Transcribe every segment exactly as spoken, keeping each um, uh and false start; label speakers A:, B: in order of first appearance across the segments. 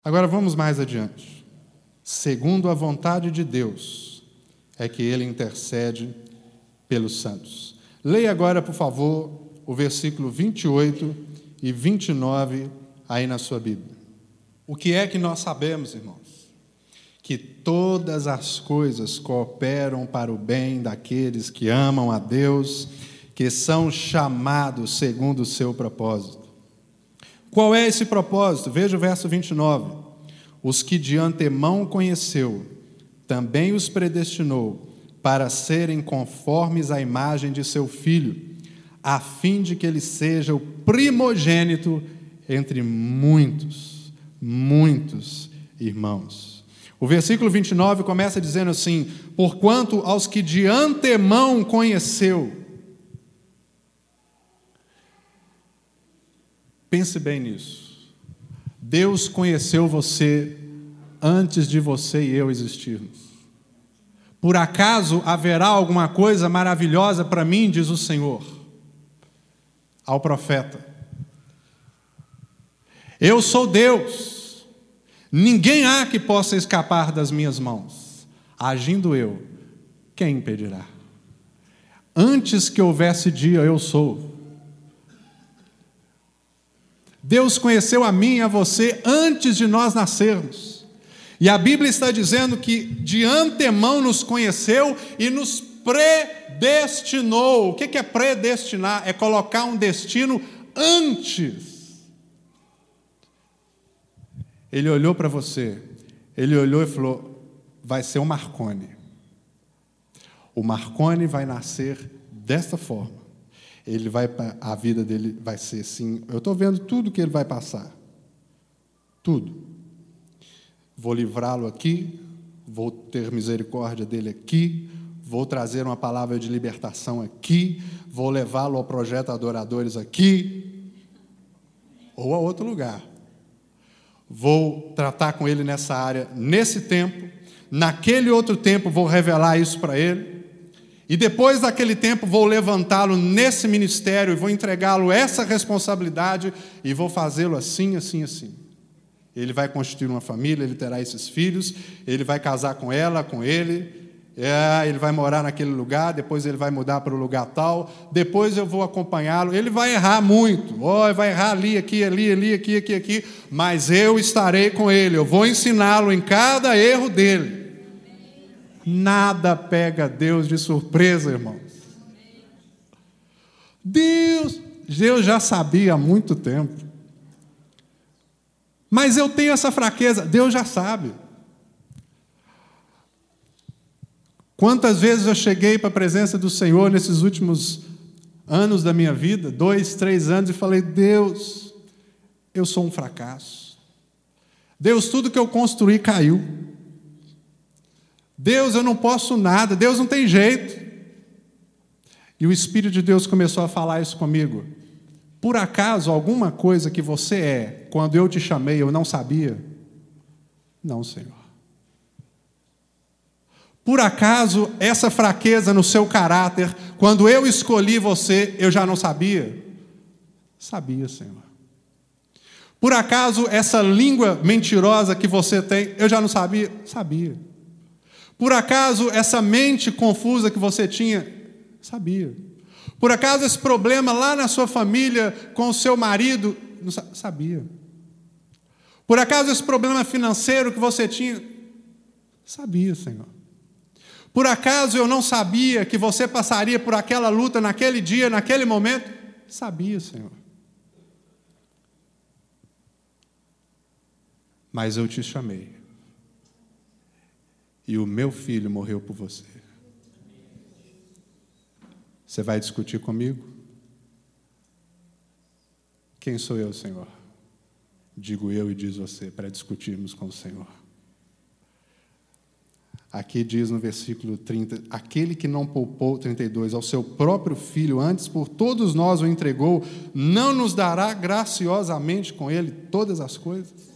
A: Agora vamos mais adiante. Segundo a vontade de Deus, é que Ele intercede pelos santos. Leia agora, por favor, o versículo vinte e oito e vinte e nove aí na sua Bíblia. O que é que nós sabemos, irmãos? Que todas as coisas cooperam para o bem daqueles que amam a Deus, que são chamados segundo o seu propósito. Qual é esse propósito? Veja o verso vinte e nove. Os que de antemão conheceu, também os predestinou para serem conformes à imagem de seu Filho, a fim de que ele seja o primogênito entre muitos, muitos irmãos. O versículo vinte e nove começa dizendo assim: porquanto aos que de antemão conheceu. Pense bem nisso. Deus conheceu você antes de você e eu existirmos. Por acaso haverá alguma coisa maravilhosa para mim, diz o Senhor ao profeta. Eu sou Deus, ninguém há que possa escapar das minhas mãos. Agindo eu, quem impedirá? Antes que houvesse dia, eu sou. Deus conheceu a mim e a você antes de nós nascermos. E a Bíblia está dizendo que de antemão nos conheceu e nos predestinou. O que é predestinar? É colocar um destino antes. Ele olhou para você, ele olhou e falou: vai ser um Marconi. O Marconi vai nascer desta forma. Ele vai, a vida dele vai ser assim. Eu estou vendo tudo que ele vai passar. Tudo. Vou livrá-lo aqui, vou ter misericórdia dele aqui, vou trazer uma palavra de libertação aqui, vou levá-lo ao projeto Adoradores aqui, ou a outro lugar. Vou tratar com ele nessa área, nesse tempo, naquele outro tempo vou revelar isso para ele, e depois daquele tempo vou levantá-lo nesse ministério e vou entregá-lo essa responsabilidade e vou fazê-lo assim, assim, assim. Ele vai constituir uma família, ele terá esses filhos, ele vai casar com ela, com ele, é, ele vai morar naquele lugar, depois ele vai mudar para o lugar tal, depois eu vou acompanhá-lo. Ele vai errar muito, oh, vai errar ali, aqui, ali, ali, aqui, aqui, aqui, mas eu estarei com ele, eu vou ensiná-lo em cada erro dele. Nada pega Deus de surpresa, irmãos. Deus, Deus já sabia há muito tempo. Mas eu tenho essa fraqueza, Deus já sabe. Quantas vezes eu cheguei para a presença do Senhor nesses últimos anos da minha vida, dois, três anos, e falei: Deus, eu sou um fracasso. Deus, tudo que eu construí caiu. Deus, eu não posso nada. Deus, não tem jeito. E o Espírito de Deus começou a falar isso comigo. Por acaso, alguma coisa que você é, quando eu te chamei, eu não sabia? Não, Senhor. Por acaso, essa fraqueza no seu caráter, quando eu escolhi você, eu já não sabia? Sabia, Senhor. Por acaso, essa língua mentirosa que você tem, eu já não sabia? Sabia. Por acaso, essa mente confusa que você tinha? Sabia. Por acaso, esse problema lá na sua família, com o seu marido? Não sabia. Por acaso, esse problema financeiro que você tinha? Sabia, Senhor. Por acaso, eu não sabia que você passaria por aquela luta naquele dia, naquele momento? Sabia, Senhor. Mas eu te chamei. E o meu filho morreu por você. Você vai discutir comigo? Quem sou eu, Senhor? Digo eu e diz você, para discutirmos com o Senhor. Aqui diz no versículo trinta, aquele que não poupou, trinta e dois, ao seu próprio filho, antes por todos nós o entregou, não nos dará graciosamente com ele todas as coisas?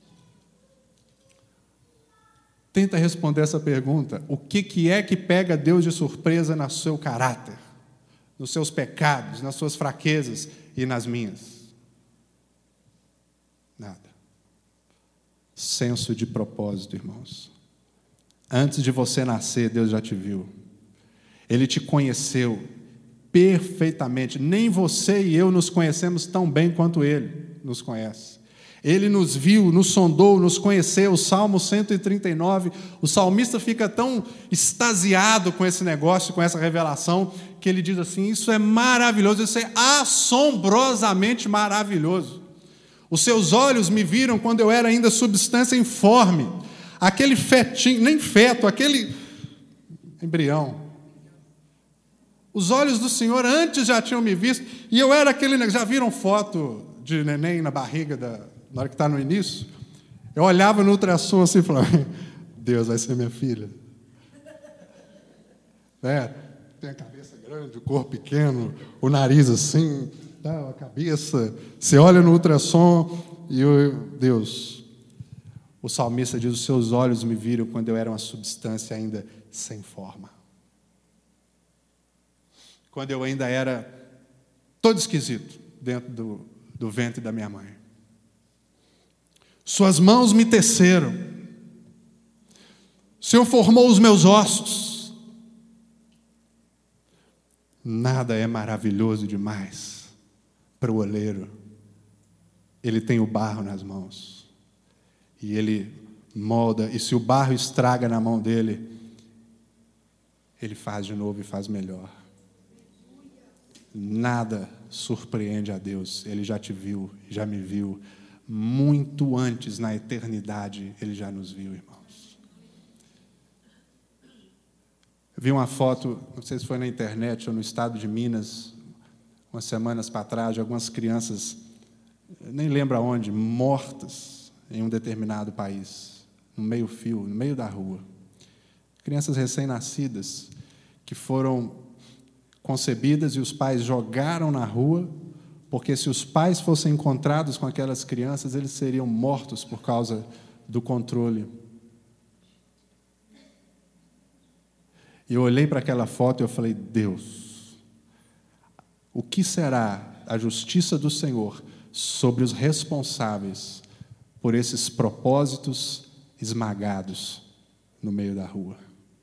A: Tenta responder essa pergunta. O que, que é que pega Deus de surpresa no seu caráter, nos seus pecados, nas suas fraquezas e nas minhas? Nada. senso de propósito, irmãos. Antes de você nascer, Deus já te viu. Ele te conheceu perfeitamente. Nem você e eu nos conhecemos tão bem quanto Ele nos conhece. Ele nos viu, nos sondou, nos conheceu. O Salmo cento e trinta e nove, o salmista fica tão extasiado com esse negócio, com essa revelação, que ele diz assim: isso é maravilhoso, isso é assombrosamente maravilhoso. Os seus olhos me viram quando eu era ainda substância informe, aquele fetinho, nem feto, aquele embrião. Os olhos do Senhor antes já tinham me visto, e eu era aquele... Já viram foto de neném na barriga, da, na hora que está no início? Eu olhava no ultrassom assim e falava: Deus, vai ser minha filha. É, tem a cabeça grande, o corpo pequeno, o nariz assim, tá, a cabeça. Você olha no ultrassom e eu, Deus... O salmista diz: os seus olhos me viram quando eu era uma substância ainda sem forma. Quando eu ainda era todo esquisito dentro do, do ventre da minha mãe. Suas mãos me teceram. O Senhor formou os meus ossos. Nada é maravilhoso demais para o oleiro. Ele tem o barro nas mãos. E ele molda, e se o barro estraga na mão dele, ele faz de novo e faz melhor. Nada surpreende a Deus. Ele já te viu, já me viu. Muito antes, na eternidade, Ele já nos viu, irmãos. Eu vi uma foto, não sei se foi na internet ou no estado de Minas, umas semanas para trás, de algumas crianças, nem lembro aonde, mortas em um determinado país, no meio-fio, no meio da rua. Crianças recém-nascidas que foram concebidas e os pais jogaram na rua, porque se os pais fossem encontrados com aquelas crianças, eles seriam mortos por causa do controle. E eu olhei para aquela foto e eu falei: Deus, o que será a justiça do Senhor sobre os responsáveis por esses propósitos esmagados no meio da rua?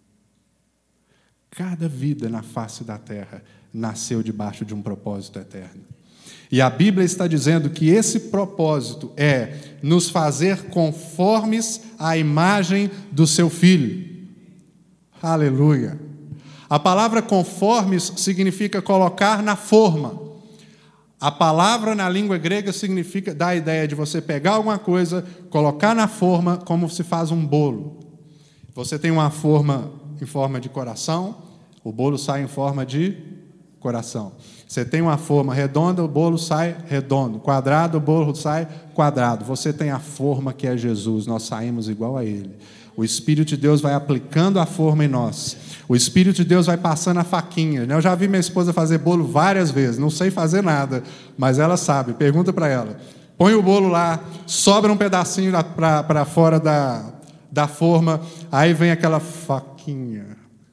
A: Cada vida na face da terra nasceu debaixo de um propósito eterno. E a Bíblia está dizendo que esse propósito é nos fazer conformes à imagem do seu Filho. Aleluia! A palavra conformes significa colocar na forma. A palavra na língua grega significa, dá a ideia de você pegar alguma coisa, colocar na forma, como se faz um bolo. Você tem uma forma em forma de coração, o bolo sai em forma de coração. Você tem uma forma redonda, o bolo sai redondo. Quadrado, o bolo sai quadrado. Você tem a forma que é Jesus, nós saímos igual a Ele. O Espírito de Deus vai aplicando a forma em nós. O Espírito de Deus vai passando a faquinha. Eu já vi minha esposa fazer bolo várias vezes. Não sei fazer nada, mas ela sabe. Pergunta para ela. Põe o bolo lá, sobra um pedacinho para fora da, da forma. Aí vem aquela faquinha.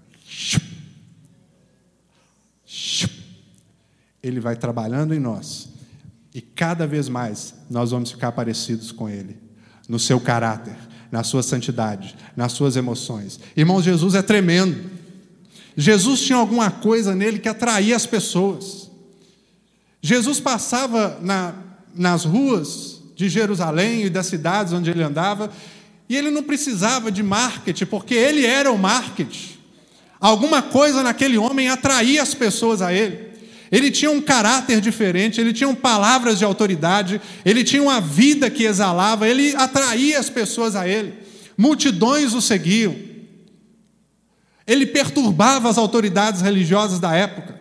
A: Ele vai trabalhando em nós. E cada vez mais nós vamos ficar parecidos com Ele. No seu caráter, na sua santidade, nas suas emoções. Irmãos, Jesus é tremendo. Jesus tinha alguma coisa nele que atraía as pessoas. Jesus passava na, nas ruas de Jerusalém e das cidades onde ele andava, e ele não precisava de marketing, porque ele era o marketing. Alguma coisa naquele homem atraía as pessoas a ele. Ele tinha um caráter diferente, ele tinha palavras de autoridade, ele tinha uma vida que exalava, ele atraía as pessoas a ele. Multidões o seguiam. Ele perturbava as autoridades religiosas da época.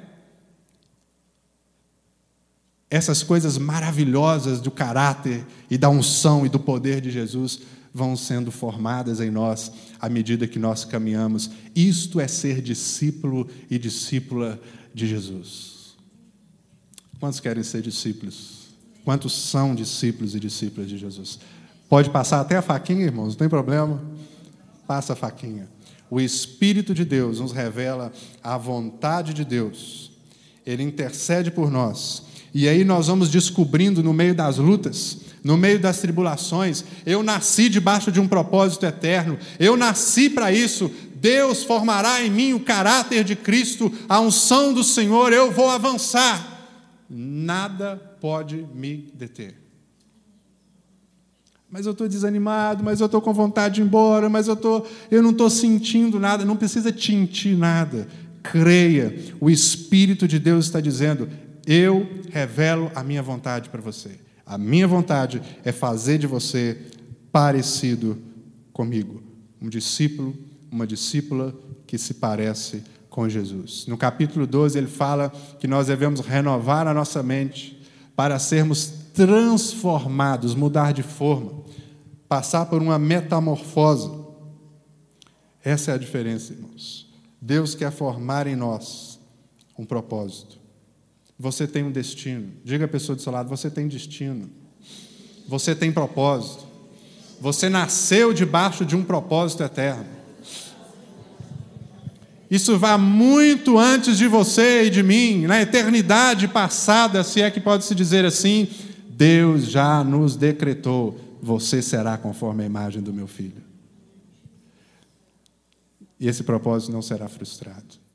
A: Essas coisas maravilhosas do caráter e da unção e do poder de Jesus vão sendo formadas em nós à medida que nós caminhamos. Isto é ser discípulo e discípula de Jesus. Quantos querem ser discípulos? Quantos são discípulos e discípulas de Jesus? Pode passar até a faquinha, irmãos, não tem problema. Passa a faquinha. O Espírito de Deus nos revela a vontade de Deus. Ele intercede por nós. E aí nós vamos descobrindo no meio das lutas, no meio das tribulações. Eu nasci debaixo de um propósito eterno. Eu nasci para isso. Deus formará em mim o caráter de Cristo, a unção do Senhor. Eu vou avançar. Nada pode me deter. Mas eu estou desanimado, mas eu estou com vontade de ir embora, mas eu, tô, eu não estou sentindo nada. Não precisa sentir nada. Creia, o Espírito de Deus está dizendo: eu revelo a minha vontade para você. A minha vontade é fazer de você parecido comigo. Um discípulo, uma discípula que se parece com Jesus. No capítulo doze, ele fala que nós devemos renovar a nossa mente para sermos transformados, mudar de forma, passar por uma metamorfose. Essa é a diferença, irmãos. Deus quer formar em nós um propósito. Você tem um destino. Diga à pessoa do seu lado: você tem destino. Você tem propósito. Você nasceu debaixo de um propósito eterno. Isso vai muito antes de você e de mim. Na eternidade passada, se é que pode-se dizer assim, Deus já nos decretou: você será conforme a imagem do meu filho. E esse propósito não será frustrado.